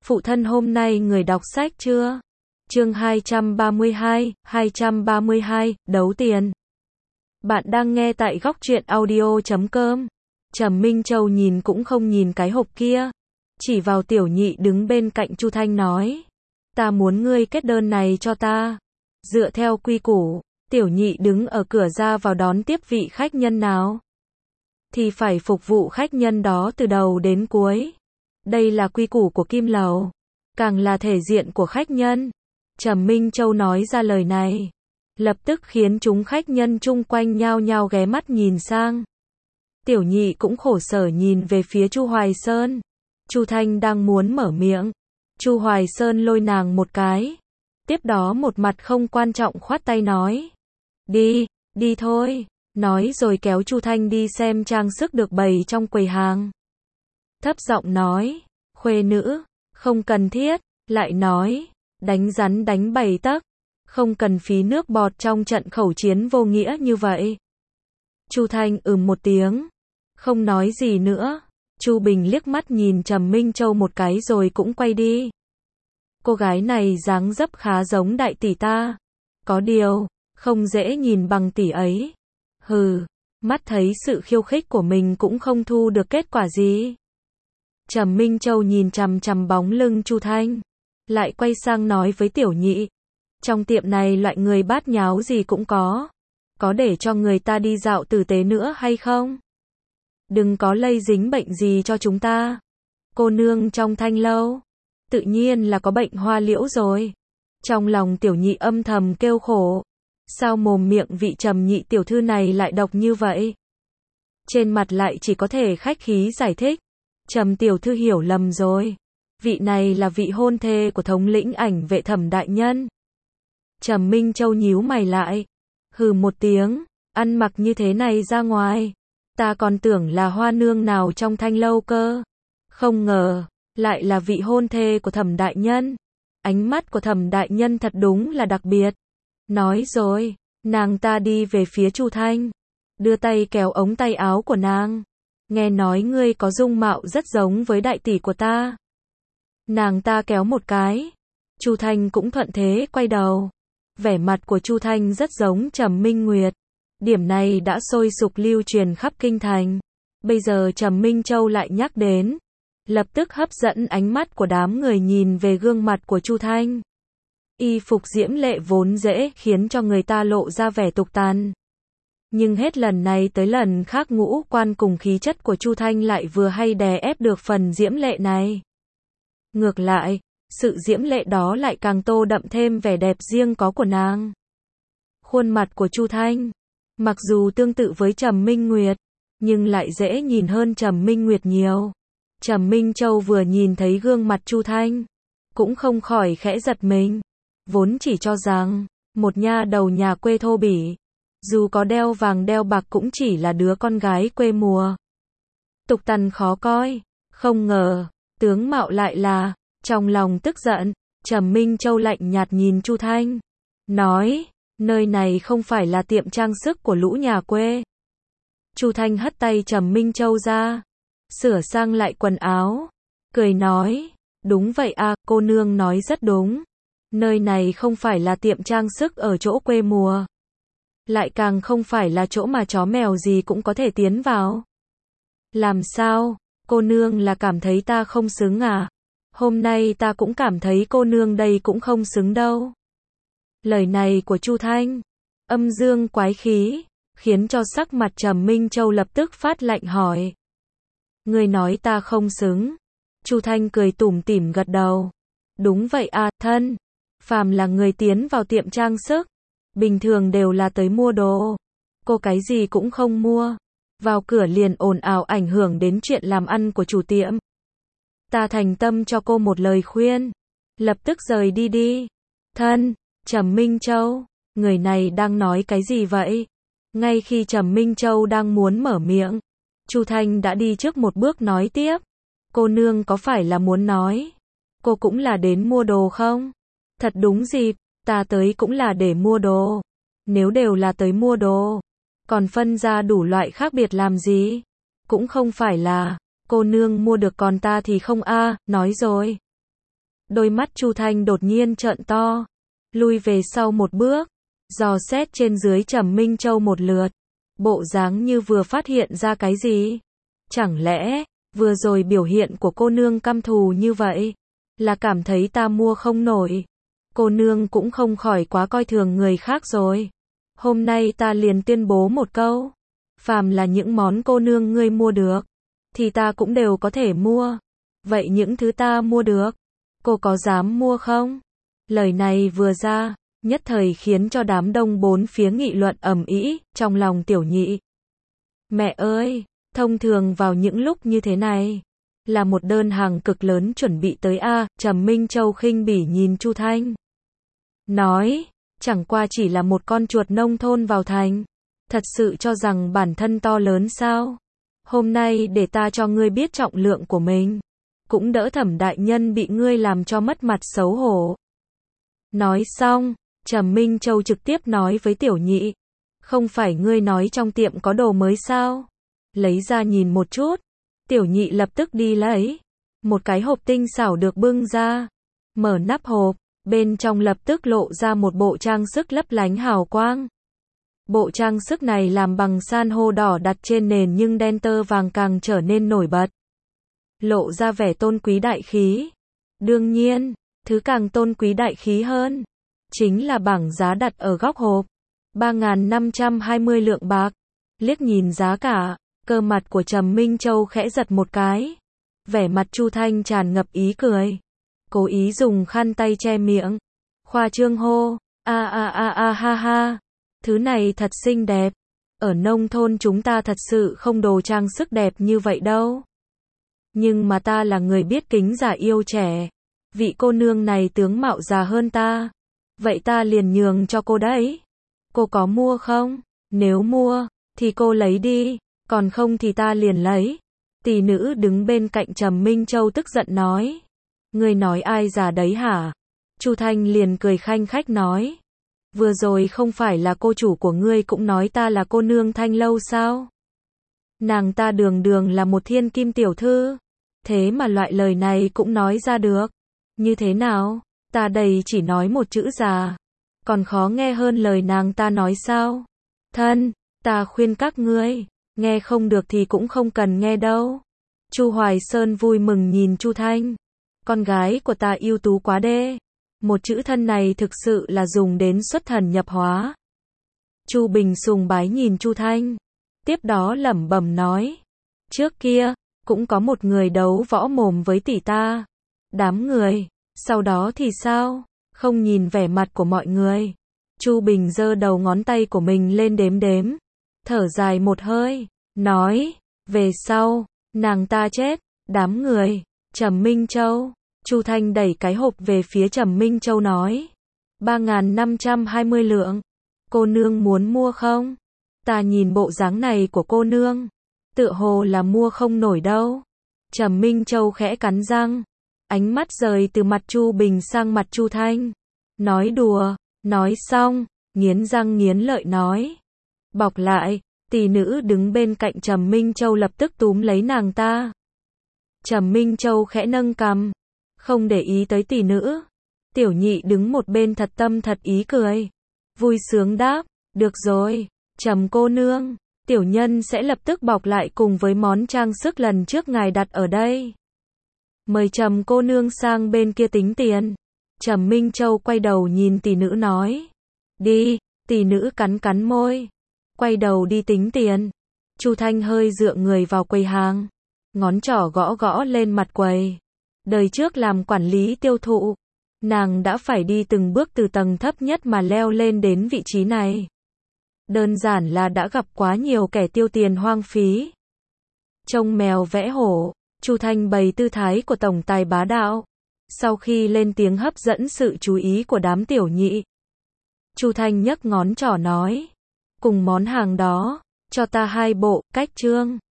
Phụ thân hôm nay người đọc sách chưa? Chương 232, đấu tiền. Bạn đang nghe tại góc truyện audio.com. Trầm Minh Châu nhìn cũng không nhìn cái hộp kia, chỉ vào Tiểu Nhị đứng bên cạnh Chu Thanh nói: "Ta muốn ngươi kết đơn này cho ta." Dựa theo quy củ, Tiểu Nhị đứng ở cửa ra vào đón tiếp vị khách nhân nào thì phải phục vụ khách nhân đó từ đầu đến cuối. Đây là quy củ của Kim Lầu, càng là thể diện của khách nhân. Trầm Minh Châu nói ra lời này, lập tức khiến chúng khách nhân chung quanh nhao nhao ghé mắt nhìn sang. Tiểu Nhị cũng khổ sở nhìn về phía Chu Hoài Sơn. Chu Thanh đang muốn mở miệng, Chu Hoài Sơn lôi nàng một cái, tiếp đó một mặt không quan trọng khoát tay nói: "Đi, đi thôi." Nói rồi kéo Chu Thanh đi xem trang sức được bày trong quầy hàng. Thấp giọng nói: "Khuê nữ, không cần thiết." Lại nói: "Đánh rắn đánh 7 tấc, không cần phí nước bọt trong trận khẩu chiến vô nghĩa như vậy." Chu Thanh một tiếng, không nói gì nữa. Chu Bình liếc mắt nhìn Trầm Minh Châu một cái rồi cũng quay đi. Cô gái này dáng dấp khá giống đại tỷ ta, có điều không dễ nhìn bằng tỷ ấy. Hừ, mắt thấy sự khiêu khích của mình cũng không thu được kết quả gì. Trầm Minh Châu nhìn chằm chằm bóng lưng Chu Thanh, lại quay sang nói với Tiểu Nhị: "Trong tiệm này loại người bát nháo gì cũng có để cho người ta đi dạo tử tế nữa hay không? Đừng có lây dính bệnh gì cho chúng ta." Cô nương trong Thanh lâu tự nhiên là có bệnh hoa liễu rồi. Trong lòng Tiểu Nhị âm thầm kêu khổ, sao mồm miệng vị Trầm Nhị tiểu thư này lại độc như vậy? Trên mặt lại chỉ có thể khách khí giải thích: "Trầm tiểu thư hiểu lầm rồi, vị này là vị hôn thê của thống lĩnh Ảnh Vệ Thẩm đại nhân." Trầm Minh Châu nhíu mày lại, hừ một tiếng: "Ăn mặc như thế này ra ngoài, ta còn tưởng là hoa nương nào trong Thanh lâu cơ, không ngờ lại là vị hôn thê của Thẩm đại nhân. Ánh mắt của Thẩm đại nhân thật đúng là đặc biệt." Nói rồi, nàng ta đi về phía Chu Thanh, đưa tay kéo ống tay áo của nàng: "Nghe nói ngươi có dung mạo rất giống với đại tỷ của ta." Nàng ta kéo một cái, Chu Thanh cũng thuận thế quay đầu. Vẻ mặt của Chu Thanh rất giống Trầm Minh Nguyệt. Điểm này đã sôi sục lưu truyền khắp kinh thành. Bây giờ Trầm Minh Châu lại nhắc đến, lập tức hấp dẫn ánh mắt của đám người nhìn về gương mặt của Chu Thanh. Y phục diễm lệ vốn dễ khiến cho người ta lộ ra vẻ tục tằn, nhưng hết lần này tới lần khác ngũ quan cùng khí chất của Chu Thanh lại vừa hay đè ép được phần diễm lệ này. Ngược lại, sự diễm lệ đó lại càng tô đậm thêm vẻ đẹp riêng có của nàng. Khuôn mặt của Chu Thanh, mặc dù tương tự với Trầm Minh Nguyệt, nhưng lại dễ nhìn hơn Trầm Minh Nguyệt nhiều. Trầm Minh Châu vừa nhìn thấy gương mặt Chu Thanh, cũng không khỏi khẽ giật mình. Vốn chỉ cho rằng, một nha đầu nhà quê thô bỉ, dù có đeo vàng đeo bạc cũng chỉ là đứa con gái quê mùa, tục tằn khó coi. Không ngờ, tướng mạo lại là. Trong lòng tức giận, Trầm Minh Châu lạnh nhạt nhìn Chu Thanh, nói: "Nơi này không phải là tiệm trang sức của lũ nhà quê." Chu Thanh hất tay Trầm Minh Châu ra, sửa sang lại quần áo, cười nói: "Đúng vậy à, cô nương nói rất đúng. Nơi này không phải là tiệm trang sức ở chỗ quê mùa, lại càng không phải là chỗ mà chó mèo gì cũng có thể tiến vào." "Làm sao, cô nương là cảm thấy ta không xứng à? Hôm nay ta cũng cảm thấy cô nương đây cũng không xứng đâu." Lời này của Chu Thanh, âm dương quái khí, khiến cho sắc mặt Trầm Minh Châu lập tức phát lạnh hỏi: "Ngươi nói ta không xứng?" Chu Thanh cười tủm tỉm gật đầu: "Đúng vậy à, thân. Phàm là người tiến vào tiệm trang sức, bình thường đều là tới mua đồ. Cô cái gì cũng không mua, vào cửa liền ồn ào ảnh hưởng đến chuyện làm ăn của chủ tiệm. Ta thành tâm cho cô một lời khuyên, lập tức rời đi đi." "Thân." Trầm Minh Châu, người này đang nói cái gì vậy? Ngay khi Trầm Minh Châu đang muốn mở miệng, Chu Thanh đã đi trước một bước nói tiếp: "Cô nương có phải là muốn nói, cô cũng là đến mua đồ không?" "Thật đúng dịp, ta tới cũng là để mua đồ. Nếu đều là tới mua đồ, còn phân ra đủ loại khác biệt làm gì? Cũng không phải là cô nương mua được còn ta thì không a." Nói rồi, Đôi mắt Chu Thanh đột nhiên trợn to, lui về sau một bước, dò xét trên dưới Trầm Minh Châu một lượt, bộ dáng như vừa phát hiện ra cái gì. Chẳng lẽ, vừa rồi biểu hiện của cô nương căm thù như vậy, là cảm thấy ta mua không nổi. Cô nương cũng không khỏi quá coi thường người khác rồi. Hôm nay ta liền tuyên bố một câu, phàm là những món cô nương ngươi mua được, thì ta cũng đều có thể mua. Vậy những thứ ta mua được, cô có dám mua không? Lời này vừa ra, nhất thời khiến cho đám đông bốn phía nghị luận ầm ĩ, trong lòng Tiểu Nhị. Mẹ ơi, thông thường vào những lúc như thế này, là một đơn hàng cực lớn chuẩn bị tới a. Trầm Minh Châu khinh bỉ nhìn Chu Thanh. Nói, chẳng qua chỉ là một con chuột nông thôn vào thành. Thật sự cho rằng bản thân to lớn sao? Hôm nay để ta cho ngươi biết trọng lượng của mình. Cũng đỡ Thẩm đại nhân bị ngươi làm cho mất mặt xấu hổ. Nói xong, Trầm Minh Châu trực tiếp nói với Tiểu Nhị. Không phải ngươi nói trong tiệm có đồ mới sao? Lấy ra nhìn một chút. Tiểu Nhị lập tức đi lấy. Một cái hộp tinh xảo được bưng ra. Mở nắp hộp, bên trong lập tức lộ ra một bộ trang sức lấp lánh hào quang. Bộ trang sức này làm bằng san hô đỏ đặt trên nền nhưng đen tơ vàng càng trở nên nổi bật. Lộ ra vẻ tôn quý đại khí. Đương nhiên, thứ càng tôn quý đại khí hơn, chính là bảng giá đặt ở góc hộp. 3.520 lượng bạc. Liếc nhìn giá cả, cơ mặt của Trầm Minh Châu khẽ giật một cái. Vẻ mặt Chu Thanh tràn ngập ý cười. Cố ý dùng khăn tay che miệng. Khoa trương hô, ha ha. Thứ này thật xinh đẹp. Ở nông thôn chúng ta thật sự không đồ trang sức đẹp như vậy đâu. Nhưng mà ta là người biết kính già yêu trẻ. Vị cô nương này tướng mạo già hơn ta. Vậy ta liền nhường cho cô đấy. Cô có mua không? Nếu mua, thì cô lấy đi. Còn không thì ta liền lấy. Tỷ nữ đứng bên cạnh Trầm Minh Châu tức giận nói. Ngươi nói ai già đấy hả? Chu Thanh liền cười khanh khách nói. Vừa rồi không phải là cô chủ của ngươi cũng nói ta là cô nương Thanh lâu sao? Nàng ta đường đường là một thiên kim tiểu thư. Thế mà loại lời này cũng nói ra được. Như thế nào? Ta đây chỉ nói một chữ già. Còn khó nghe hơn lời nàng ta nói sao? Thân, ta khuyên các ngươi, nghe không được thì cũng không cần nghe đâu. Chu Hoài Sơn vui mừng nhìn Chu Thanh. Con gái của ta ưu tú quá đê. Một chữ thân này thực sự là dùng đến xuất thần nhập hóa. Chu Bình sùng bái nhìn Chu Thanh. Tiếp đó lẩm bẩm nói. Trước kia, cũng có một người đấu võ mồm với tỷ ta. Đám người, sau đó thì sao? Không nhìn vẻ mặt của mọi người. Chu Bình giơ đầu ngón tay của mình lên đếm đếm. Thở dài một hơi, nói. Về sau, nàng ta chết. Đám người, Trầm Minh Châu. Chu Thanh đẩy cái hộp về phía Trầm Minh Châu nói. 3.520 lượng. Cô nương muốn mua không? Ta nhìn bộ dáng này của cô nương. Tựa hồ là mua không nổi đâu. Trầm Minh Châu khẽ cắn răng. Ánh mắt rời từ mặt Chu Bình sang mặt Chu Thanh. Nói đùa. Nói xong, nghiến răng nghiến lợi nói. Bọc lại. Tỷ nữ đứng bên cạnh Trầm Minh Châu lập tức túm lấy nàng ta. Trầm Minh Châu khẽ nâng cằm. Không để ý tới tỷ nữ. Tiểu Nhị đứng một bên thật tâm thật ý cười. Vui sướng đáp. Được rồi, Trầm cô nương. Tiểu nhân sẽ lập tức bọc lại cùng với món trang sức lần trước ngài đặt ở đây. Mời Trầm cô nương sang bên kia tính tiền. Trầm Minh Châu quay đầu nhìn tỷ nữ nói. Đi, tỷ nữ cắn cắn môi. Quay đầu đi tính tiền. Chu Thanh hơi dựa người vào quầy hàng. Ngón trỏ gõ gõ lên mặt quầy. Đời trước làm quản lý tiêu thụ. Nàng đã phải đi từng bước từ tầng thấp nhất mà leo lên đến vị trí này. Đơn giản là đã gặp quá nhiều kẻ tiêu tiền hoang phí. Trông mèo vẽ hổ, Chu Thanh bày tư thái của tổng tài bá đạo. Sau khi lên tiếng hấp dẫn sự chú ý của đám tiểu nhị, Chu Thanh nhấc ngón trỏ nói. Cùng món hàng đó, cho ta 2 bộ, cách chương.